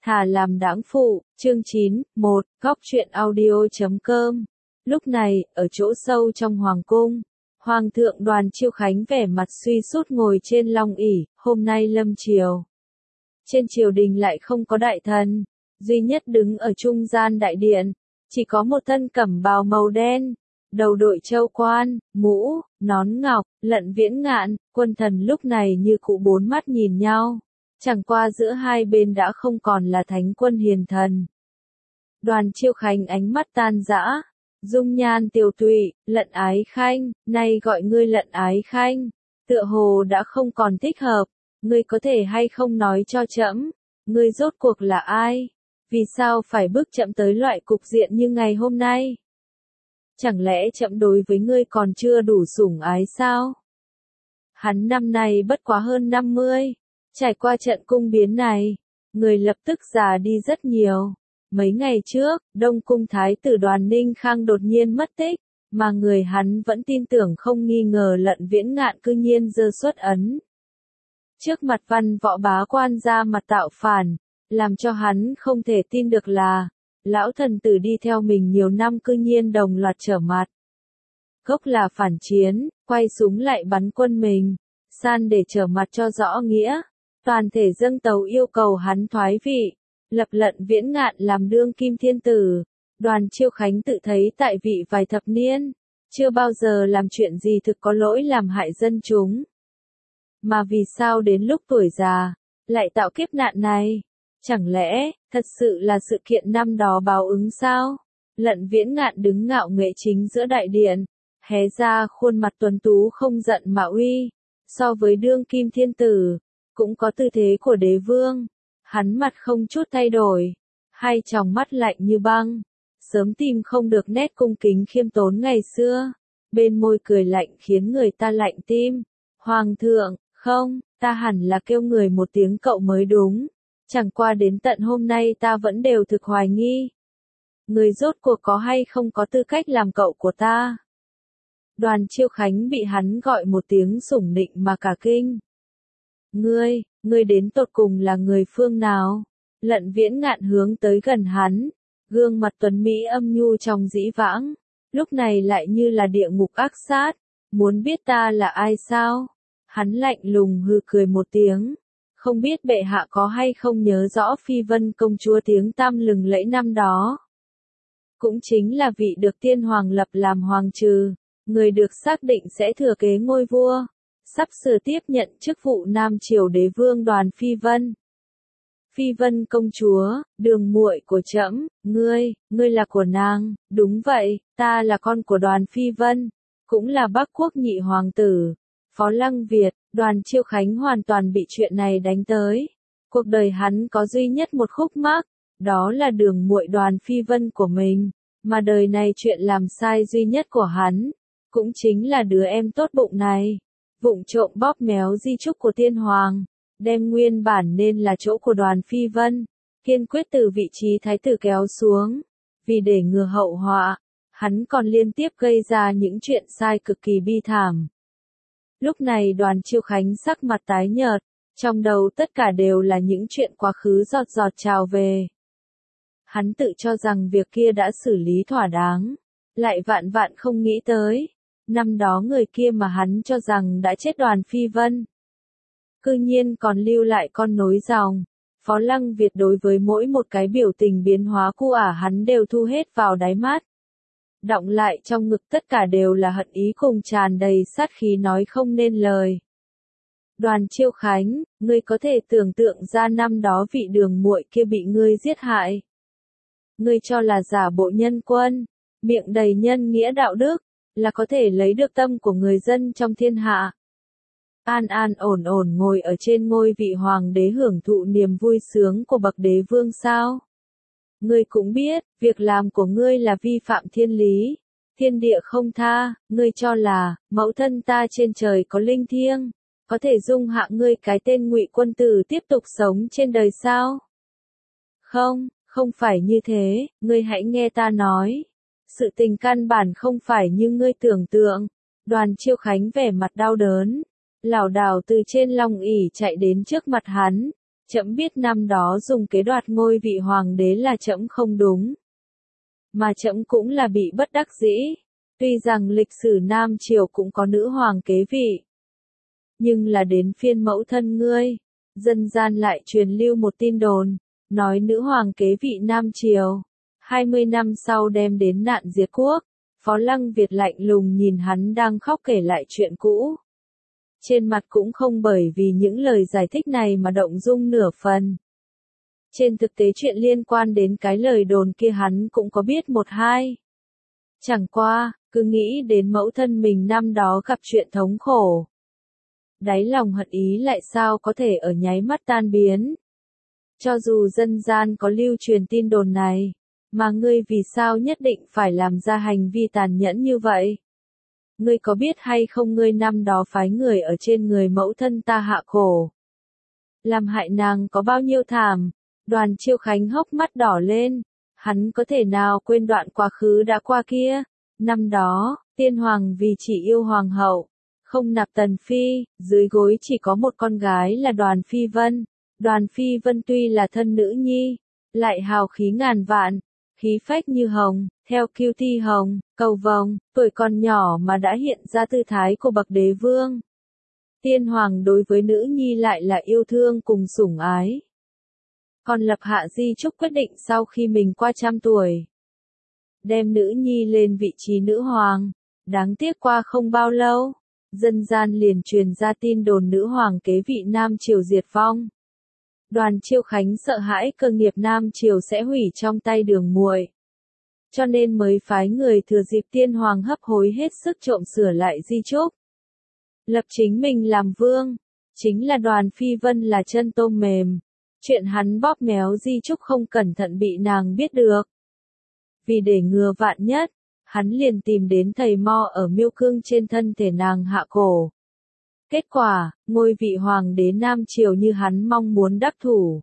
Thà làm đãng phụ, chương 9, 1, góc truyện audio.com. Lúc này, ở chỗ sâu trong hoàng cung, Hoàng thượng Đoàn Chiêu Khánh vẻ mặt suy sút ngồi trên long ỷ, hôm nay lâm triều. Trên triều đình lại không có đại thần, duy nhất đứng ở trung gian đại điện, chỉ có một thân cẩm bào màu đen, đầu đội châu quan, mũ, nón ngọc, Lận Viễn Ngạn, quân thần lúc này như cụ bốn mắt nhìn nhau. Chẳng qua giữa hai bên đã không còn là thánh quân hiền thần. Đoàn Chiêu Khánh ánh mắt tan rã, dung nhan tiều tụy, Lận Ái Khanh, nay gọi ngươi Lận Ái Khanh, tựa hồ đã không còn thích hợp, ngươi có thể hay không nói cho trẫm, ngươi rốt cuộc là ai? Vì sao phải bước chậm tới loại cục diện như ngày hôm nay? Chẳng lẽ trẫm đối với ngươi còn chưa đủ sủng ái sao? Hắn năm nay bất quá hơn 50. Trải qua trận cung biến này, người lập tức già đi rất nhiều. Mấy ngày trước, Đông Cung Thái tử Đoàn Ninh Khang đột nhiên mất tích, mà người hắn vẫn tin tưởng không nghi ngờ Lận Viễn Ngạn cư nhiên giơ xuất ấn. Trước mặt văn võ bá quan ra mặt tạo phản, làm cho hắn không thể tin được là, lão thần tử đi theo mình nhiều năm cư nhiên đồng loạt trở mặt. Gốc là phản chiến, quay súng lại bắn quân mình, san để trở mặt cho rõ nghĩa. Toàn thể dâng tấu yêu cầu hắn thoái vị, lập Lận Viễn Ngạn làm đương kim thiên tử. Đoàn Chiêu Khánh tự thấy tại vị vài thập niên, chưa bao giờ làm chuyện gì thực có lỗi làm hại dân chúng. Mà vì sao đến lúc tuổi già, lại tạo kiếp nạn này? Chẳng lẽ, thật sự là sự kiện năm đó báo ứng sao? Lận Viễn Ngạn đứng ngạo nghễ chính giữa đại điện, hé ra khuôn mặt tuấn tú không giận mà uy, so với đương kim thiên tử. Cũng có tư thế của đế vương, hắn mặt không chút thay đổi, hai tròng mắt lạnh như băng, sớm tìm không được nét cung kính khiêm tốn ngày xưa, bên môi cười lạnh khiến người ta lạnh tim. Hoàng thượng, không, ta hẳn là kêu người một tiếng cậu mới đúng, chẳng qua đến tận hôm nay ta vẫn đều thực hoài nghi. Người rốt cuộc có hay không có tư cách làm cậu của ta? Đoàn Chiêu Khánh bị hắn gọi một tiếng sủng nịnh mà cả kinh. Ngươi đến tột cùng là người phương nào? Lận Viễn Ngạn hướng tới gần hắn, gương mặt tuấn mỹ âm nhu trong dĩ vãng, lúc này lại như là địa ngục ác sát, muốn biết ta là ai sao? Hắn lạnh lùng hừ cười một tiếng, không biết bệ hạ có hay không nhớ rõ Phi Vân công chúa tiếng tăm lừng lẫy năm đó. Cũng chính là vị được tiên hoàng lập làm hoàng trừ, người được xác định sẽ thừa kế ngôi vua. Sắp sửa tiếp nhận chức vụ Nam Triều đế vương Đoàn Phi Vân. Phi Vân công chúa, đường muội của trẫm, ngươi là của nàng, đúng vậy, ta là con của Đoàn Phi Vân, cũng là Bắc Quốc nhị hoàng tử, Phó Lăng Việt. Đoàn Chiêu Khánh hoàn toàn bị chuyện này đánh tới. Cuộc đời hắn có duy nhất một khúc mắc, đó là đường muội Đoàn Phi Vân của mình, mà đời này chuyện làm sai duy nhất của hắn, cũng chính là đứa em tốt bụng này. Vụng trộm bóp méo di chúc của tiên hoàng, đem nguyên bản nên là chỗ của Đoàn Phi Vân, kiên quyết từ vị trí thái tử kéo xuống. Vì để ngừa hậu họa, hắn còn liên tiếp gây ra những chuyện sai cực kỳ bi thảm. Lúc này Đoàn Chiêu Khánh sắc mặt tái nhợt, trong đầu tất cả đều là những chuyện quá khứ giọt giọt trào về. Hắn tự cho rằng việc kia đã xử lý thỏa đáng, lại vạn vạn không nghĩ tới. Năm đó người kia mà hắn cho rằng đã chết Đoàn Phi Vân, cư nhiên còn lưu lại con nối dòng. Phó Lăng Việt đối với mỗi một cái biểu tình biến hóa của hắn đều thu hết vào đáy mắt. Đọng lại trong ngực tất cả đều là hận ý cùng tràn đầy sát khí nói không nên lời. Đoàn Chiêu Khánh, ngươi có thể tưởng tượng ra năm đó vị đường muội kia bị ngươi giết hại. Ngươi cho là giả bộ nhân quân, miệng đầy nhân nghĩa đạo đức, là có thể lấy được tâm của người dân trong thiên hạ. An an ổn ổn ngồi ở trên ngôi vị hoàng đế hưởng thụ niềm vui sướng của bậc đế vương sao? Ngươi cũng biết, việc làm của ngươi là vi phạm thiên lý, thiên địa không tha, ngươi cho là, mẫu thân ta trên trời có linh thiêng, có thể dung hạ ngươi cái tên Ngụy quân tử tiếp tục sống trên đời sao? Không phải như thế, ngươi hãy nghe ta nói. Sự tình căn bản không phải như ngươi tưởng tượng. Đoàn Chiêu Khánh vẻ mặt đau đớn, lảo đảo từ trên long ỷ chạy đến trước mặt hắn, Trẫm biết năm đó dùng kế đoạt ngôi vị hoàng đế là trẫm không đúng. Mà trẫm cũng là bị bất đắc dĩ. Tuy rằng lịch sử Nam Triều cũng có nữ hoàng kế vị. Nhưng là đến phiên mẫu thân ngươi. Dân gian lại truyền lưu một tin đồn. Nói nữ hoàng kế vị Nam Triều. 20 năm sau đem đến nạn diệt quốc. Phó Lăng Việt lạnh lùng nhìn hắn đang khóc kể lại chuyện cũ. Trên mặt cũng không bởi vì những lời giải thích này mà động dung nửa phần. Trên thực tế chuyện liên quan đến cái lời đồn kia hắn cũng có biết một hai. Chẳng qua, cứ nghĩ đến mẫu thân mình năm đó gặp chuyện thống khổ. Đáy lòng hận ý lại sao có thể ở nháy mắt tan biến. Cho dù dân gian có lưu truyền tin đồn này, mà ngươi vì sao nhất định phải làm ra hành vi tàn nhẫn như vậy? Ngươi có biết hay không ngươi năm đó phái người ở trên người mẫu thân ta hạ cổ? Làm hại nàng có bao nhiêu thảm? Đoàn Chiêu Khánh hốc mắt đỏ lên. Hắn có thể nào quên đoạn quá khứ đã qua kia? Năm đó, tiên hoàng vì chỉ yêu hoàng hậu, không nạp tần phi, dưới gối chỉ có một con gái là Đoàn Phi Vân. Đoàn Phi Vân tuy là thân nữ nhi, lại hào khí ngàn vạn, khí phách như hồng, theo kiêu thi hồng, cầu vồng, tuổi còn nhỏ mà đã hiện ra tư thái của bậc đế vương. Tiên hoàng đối với nữ nhi lại là yêu thương cùng sủng ái. Còn lập hạ di chúc quyết định sau khi mình qua 100 tuổi. Đem nữ nhi lên vị trí nữ hoàng. Đáng tiếc qua không bao lâu, dân gian liền truyền ra tin đồn nữ hoàng kế vị Nam Triều diệt vong. Đoàn Chiêu Khánh sợ hãi cơ nghiệp Nam Triều sẽ hủy trong tay Đường Muội. Cho nên mới phái người thừa dịp tiên hoàng hấp hối hết sức trộm sửa lại di chúc. Lập chính mình làm vương. Chính là Đoàn Phi Vân là chân tôm mềm. Chuyện hắn bóp méo di chúc không cẩn thận bị nàng biết được. Vì để ngừa vạn nhất, hắn liền tìm đến thầy mo ở Miêu Cương trên thân thể nàng hạ cổ. Kết quả, ngôi vị hoàng đế Nam Triều như hắn mong muốn đắc thủ.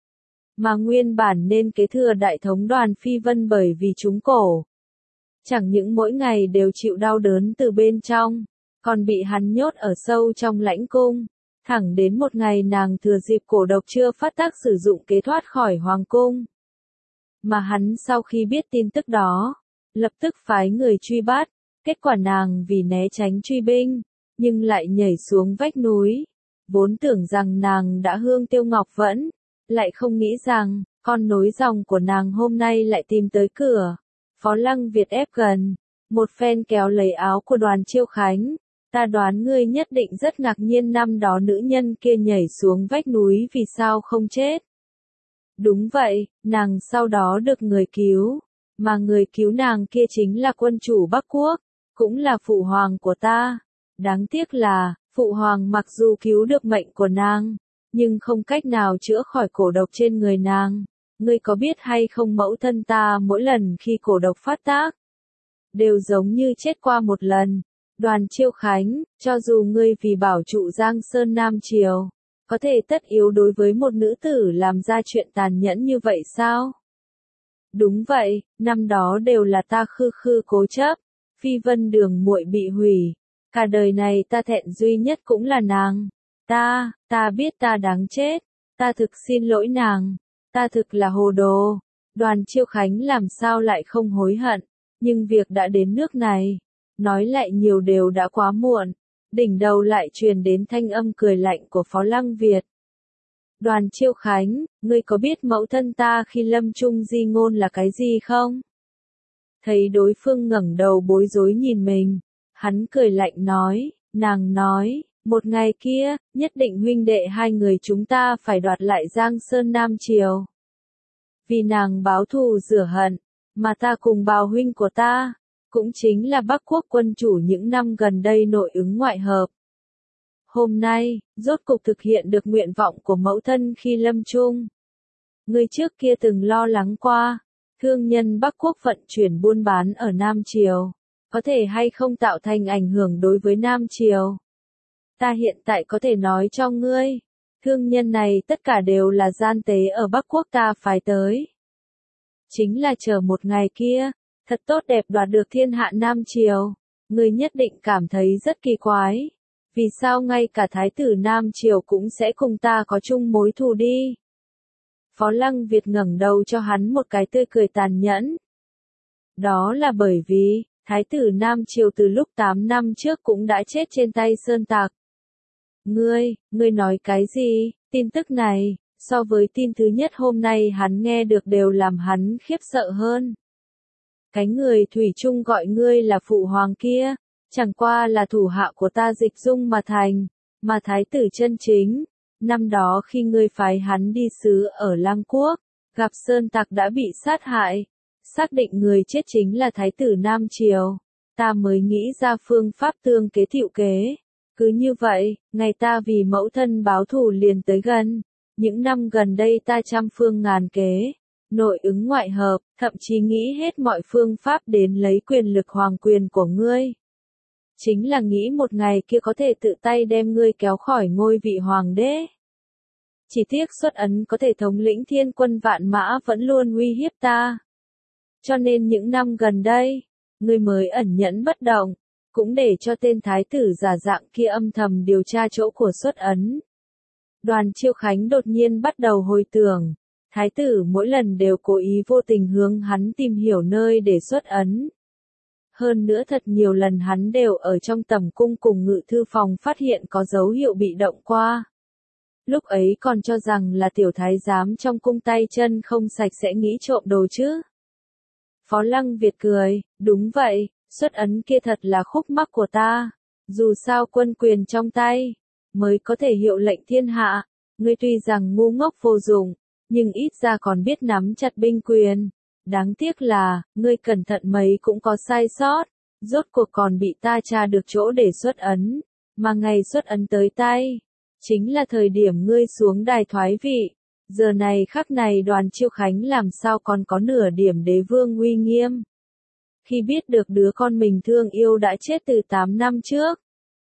Mà nguyên bản nên kế thừa đại thống Đoàn Phi Vân bởi vì trúng cổ. Chẳng những mỗi ngày đều chịu đau đớn từ bên trong, còn bị hắn nhốt ở sâu trong lãnh cung. Thẳng đến một ngày nàng thừa dịp cổ độc chưa phát tác sử dụng kế thoát khỏi hoàng cung. Mà hắn sau khi biết tin tức đó, lập tức phái người truy bắt, kết quả nàng vì né tránh truy binh, nhưng lại nhảy xuống vách núi. Vốn tưởng rằng nàng đã hương tiêu ngọc vẫn, lại không nghĩ rằng, con nối dòng của nàng hôm nay lại tìm tới cửa. Phó Lăng Việt ép gần, một phen kéo lấy áo của Đoàn Chiêu Khánh. Ta đoán ngươi nhất định rất ngạc nhiên năm đó nữ nhân kia nhảy xuống vách núi vì sao không chết. Đúng vậy, nàng sau đó được người cứu, mà người cứu nàng kia chính là quân chủ Bắc Quốc, cũng là phụ hoàng của ta. Đáng tiếc là, phụ hoàng mặc dù cứu được mệnh của nàng, nhưng không cách nào chữa khỏi cổ độc trên người nàng. Ngươi có biết hay không mẫu thân ta mỗi lần khi cổ độc phát tác, đều giống như chết qua một lần. Đoàn Chiêu Khánh, cho dù ngươi vì bảo trụ Giang Sơn Nam Triều, có thể tất yếu đối với một nữ tử làm ra chuyện tàn nhẫn như vậy sao? Đúng vậy, năm đó đều là ta khư khư cố chấp, Phi Vân Đường muội bị hủy, cả đời này ta thẹn duy nhất cũng là nàng. Ta biết ta đáng chết, ta thực xin lỗi nàng, ta thực là hồ đồ. Đoàn Chiêu Khánh làm sao lại không hối hận, nhưng việc đã đến nước này, nói lại nhiều đều đã quá muộn. Đỉnh đầu lại truyền đến thanh âm cười lạnh của Phó Lăng Việt. Đoàn Chiêu Khánh, ngươi có biết mẫu thân ta khi lâm chung di ngôn là cái gì không? Thấy đối phương ngẩng đầu bối rối nhìn mình, hắn cười lạnh nói, nàng nói, một ngày kia, nhất định huynh đệ hai người chúng ta phải đoạt lại Giang Sơn Nam Triều. Vì nàng báo thù rửa hận, mà ta cùng bào huynh của ta, cũng chính là Bắc Quốc quân chủ những năm gần đây nội ứng ngoại hợp. Hôm nay, rốt cục thực hiện được nguyện vọng của mẫu thân khi lâm chung. Người trước kia từng lo lắng qua, thương nhân Bắc Quốc vận chuyển buôn bán ở Nam Triều, có thể hay không tạo thành ảnh hưởng đối với Nam Triều. Ta hiện tại có thể nói cho ngươi, thương nhân này tất cả đều là gian tế ở Bắc Quốc ta phái tới. Chính là chờ một ngày kia, thật tốt đẹp đoạt được thiên hạ Nam Triều, ngươi nhất định cảm thấy rất kỳ quái. Vì sao ngay cả Thái tử Nam Triều cũng sẽ cùng ta có chung mối thù đi? Phó Lăng Việt ngẩng đầu cho hắn một cái tươi cười tàn nhẫn. Đó là bởi vì, Thái tử Nam Triều từ lúc 8 năm trước cũng đã chết trên tay Sơn Tặc. Ngươi nói cái gì? Tin tức này, so với tin thứ nhất hôm nay hắn nghe được đều làm hắn khiếp sợ hơn. Cái người thủy chung gọi ngươi là phụ hoàng kia, chẳng qua là thủ hạ của ta Dịch Dung mà thành, mà thái tử chân chính. Năm đó khi ngươi phái hắn đi sứ ở Lăng Quốc, gặp Sơn Tặc đã bị sát hại, xác định người chết chính là thái tử Nam Triều, ta mới nghĩ ra phương pháp tương kế tựu kế. Cứ như vậy, ngày ta vì mẫu thân báo thù liền tới gần, những năm gần đây ta trăm phương ngàn kế, nội ứng ngoại hợp, thậm chí nghĩ hết mọi phương pháp đến lấy quyền lực hoàng quyền của ngươi. Chính là nghĩ một ngày kia có thể tự tay đem ngươi kéo khỏi ngôi vị hoàng đế. Chỉ tiếc Xuất Ấn có thể thống lĩnh thiên quân vạn mã vẫn luôn uy hiếp ta. Cho nên những năm gần đây, ngươi mới ẩn nhẫn bất động, cũng để cho tên thái tử giả dạng kia âm thầm điều tra chỗ của Xuất Ấn. Đoàn Chiêu Khánh đột nhiên bắt đầu hồi tưởng, thái tử mỗi lần đều cố ý vô tình hướng hắn tìm hiểu nơi để Xuất Ấn. Hơn nữa thật nhiều lần hắn đều ở trong tầm cung cùng ngự thư phòng phát hiện có dấu hiệu bị động qua. Lúc ấy còn cho rằng là tiểu thái giám trong cung tay chân không sạch sẽ nghĩ trộm đồ chứ. Phó Lăng Việt cười, đúng vậy, Xuất Ấn kia thật là khúc mắc của ta. Dù sao quân quyền trong tay, mới có thể hiệu lệnh thiên hạ. Ngươi tuy rằng ngu ngốc vô dụng, nhưng ít ra còn biết nắm chặt binh quyền. Đáng tiếc là, ngươi cẩn thận mấy cũng có sai sót, rốt cuộc còn bị ta tra được chỗ để Xuất Ấn. Mà ngày Xuất Ấn tới tay, chính là thời điểm ngươi xuống đài thoái vị. Giờ này khắc này Đoàn Chiêu Khánh làm sao còn có nửa điểm đế vương uy nghiêm. Khi biết được đứa con mình thương yêu đã chết từ 8 năm trước,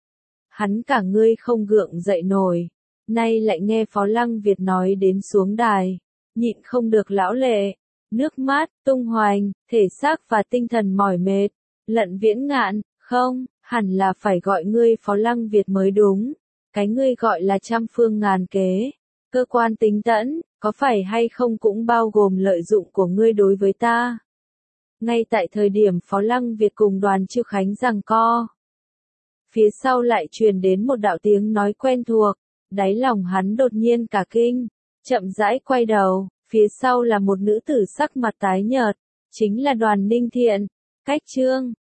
hắn cả ngươi không gượng dậy nổi, nay lại nghe Phó Lăng Việt nói đến xuống đài, nhịn không được lão lệ, nước mắt tung hoành, thể xác và tinh thần mỏi mệt. Lận Viễn Ngạn, không, hẳn là phải gọi ngươi Phó Lăng Việt mới đúng, cái ngươi gọi là trăm phương ngàn kế. Cơ quan tính tẫn, có phải hay không cũng bao gồm lợi dụng của ngươi đối với ta. Ngay tại thời điểm Phó Lăng Việt cùng Đoàn Chiêu Khánh giằng co, phía sau lại truyền đến một đạo tiếng nói quen thuộc, đáy lòng hắn đột nhiên cả kinh, chậm rãi quay đầu, phía sau là một nữ tử sắc mặt tái nhợt, chính là Đoàn Ninh Thiện. Cách chương